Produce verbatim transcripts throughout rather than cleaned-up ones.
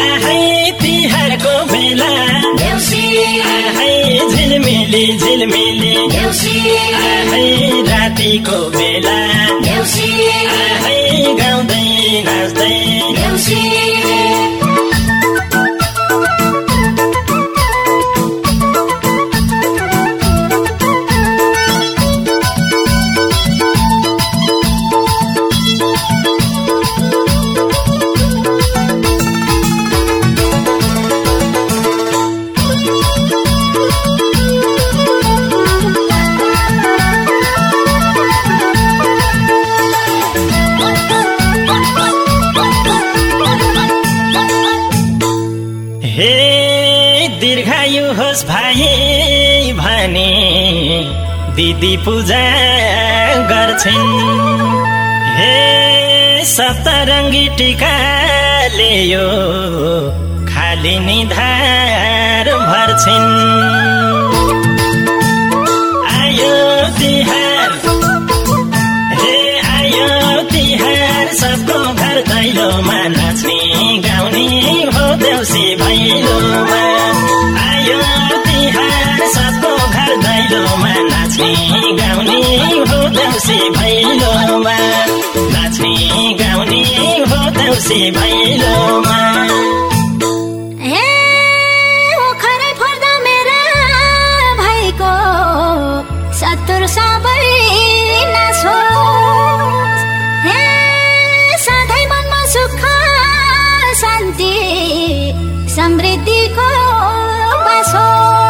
आहै तिहारको बेला देउसी आहै झिलमिली झिलमिली देउसी आहै रातिको बेला देउसी आहै गाउँदै नाच्दै देउसी हे दीर्घायु होस् भाइ भने दिदी पूजा गर्छिन् हे सप्तरङ्गी टिकाले यो खाली निधार भर्छिन् आयो तिहार हे आयो तिहार सबको घर दैलोमा नाच्ने गाउने हो देउसी भैलोमा आयो तिहार सबको घर दैलोमा नाच्ने गाउने हो देउसी भैलोमा नाच्ने गाउने हो देउसी भैलोमा हे ओखरै फर्दा मेरा भाइको सत्तुर सबै नासो हे सधैँ मनमा सुख शान्ति समृद्धिको बासो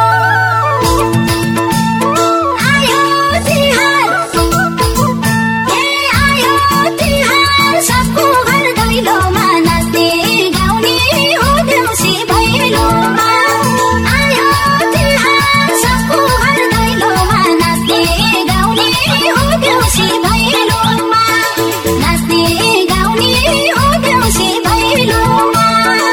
आयो तिहार हे आयो तिहार सबको घर दैलोमा नाच्ने गाउने हो देउसी भैलोमा आयो तिहार सबको घर दैलोमा नाच्ने गाउने हो देउसी भैलोमा नाच्ने गाउने हो देउसी भैलोमा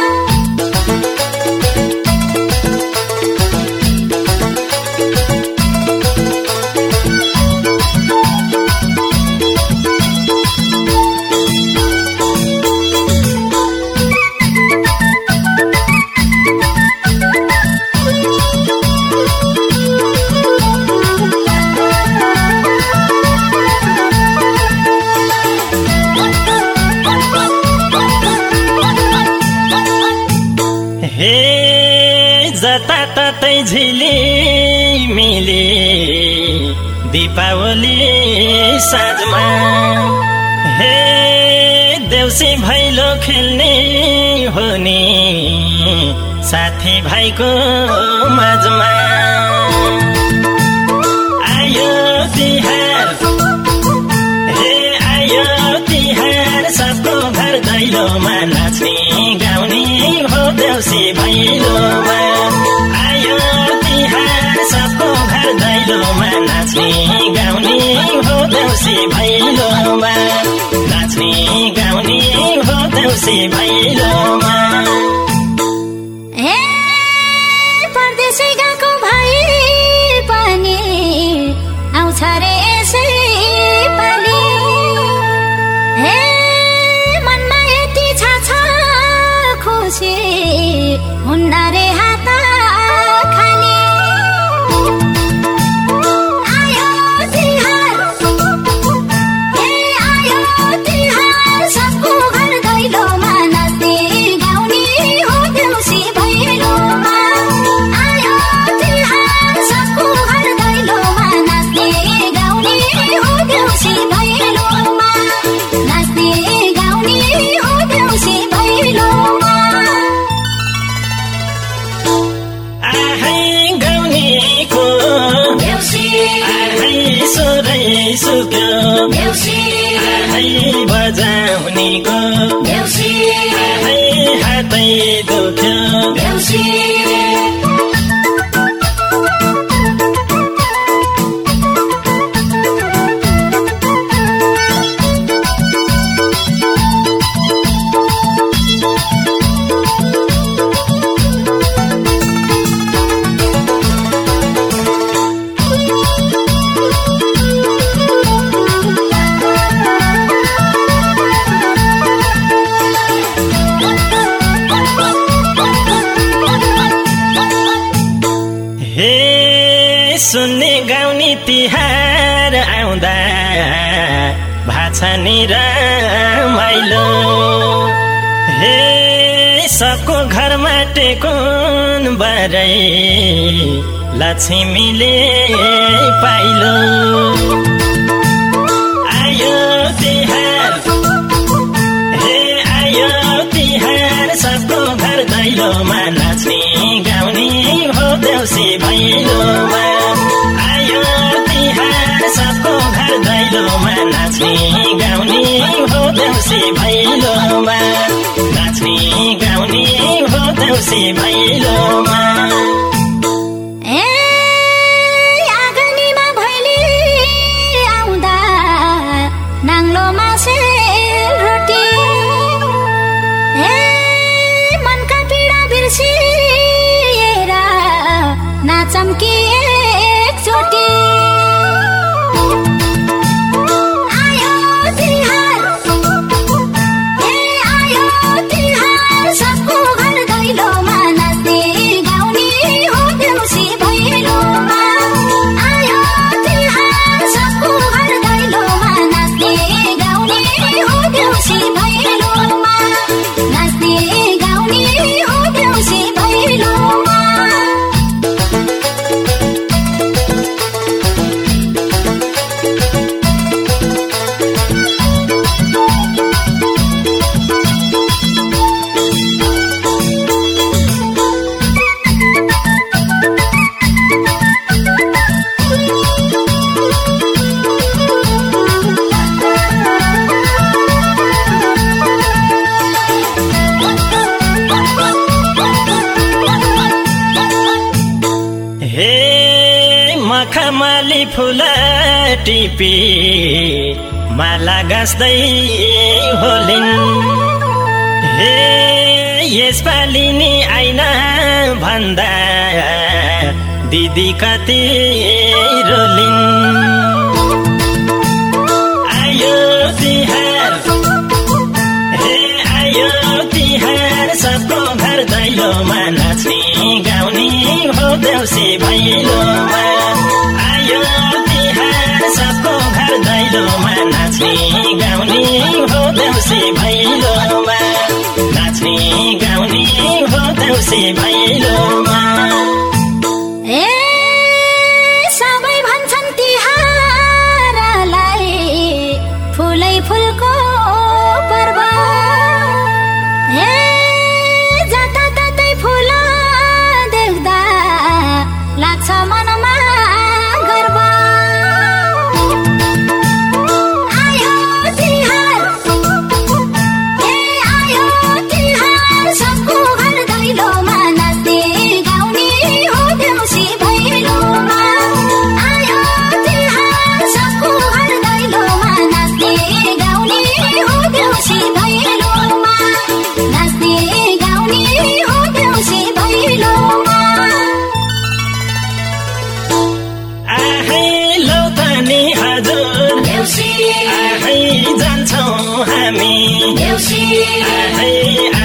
हे जताततै झिलिमिली दीपावली साँझमा हे देउसी भैलो खेल्ने हो नि साथी भाइको माझमा आयो तिहार हे आयो तिहार सबको घर दैलोमा नाच्ने गाउने हो देउसी भैलोमा आयो तिहार सबको घर दैलोमा नाच्ने गाउने हो देउसी भैलोमा नाच्ने गाउने हो देउसी भैलोमा हे परदेशै गएको भाइ पनि आउँछ रे यसै पालि हे मनमा यति छ खुसी हुन्न रे हात खाली आयो तिहार हे आयो तिहार सबको घर दैलोमा नाच्ने गाउने हो देउसी भैलोमा आयो तिहार सबको घर दैलोमा नाच्ने गाउने हो देउसी भैलोमा नाच्ने गाउने हो देउसी भैलोमा आहै गाउनेको देउसी आहै सोरै सुक्यो देउसी आहै बजाउनेको देउसी आहै हातै दुख्यो देउसी तिहार आउँदा भाछ नि रमाइलो हे सबको घरमा टेकुन बरै लक्ष्मीले पाइलो आयो तिहार हे आयो तिहार सबको घर दैलोमा नाच्ने गाउने हो देउसी भैलोमा आयो तिहार सबको घर दैलोमा नाच्ने गाउने हो देउसी भैलोमा नाच्ने गाउने हो देउसी भैलोमा चम्की एकचोटी आयो तिहार ए आयो तिहार सबको घर दैलोमा नाच्ने गाउने हो देउसी भैलोमा आयो तिहार सबको घर दैलोमा नाच्ने गाउने हो देउसी भैलोमा नाच्ने गाउने हो देउसी भैलोमा मखमली फुल टिपी माला गाँस्दै होलिन् हे यसपालि नि आइन भन्दा दिदी कति रोलिन् आयो तिहार हे आयो तिहार सबको घर दैलोमा नाच्ने गाउने हो देउसी भैलोमा आयो तिहार सबको घर दैलोमा नाच्ने गाउने हो देउसी भैलोमा नाच्ने गाउने हो देउसी भैलोमा ए सबै भन्छन् तिहारलाई फुलै फुलको पर्व ए जताततै फुल देख्दा लाग्छ मनमा गर्व आयो तिहार ए आयो तिहार सबको घर दैलोमा नाच्ने गाउने हो देउसी भैलोमा आयो तिहार सबको घर दैलोमा नाच्ने गाउने हो देउसी भैलोमा नाच्ने गाउने हो देउसी भैलोमा हजुर देउसी आहै जान्छौँ हामी देउसी आहै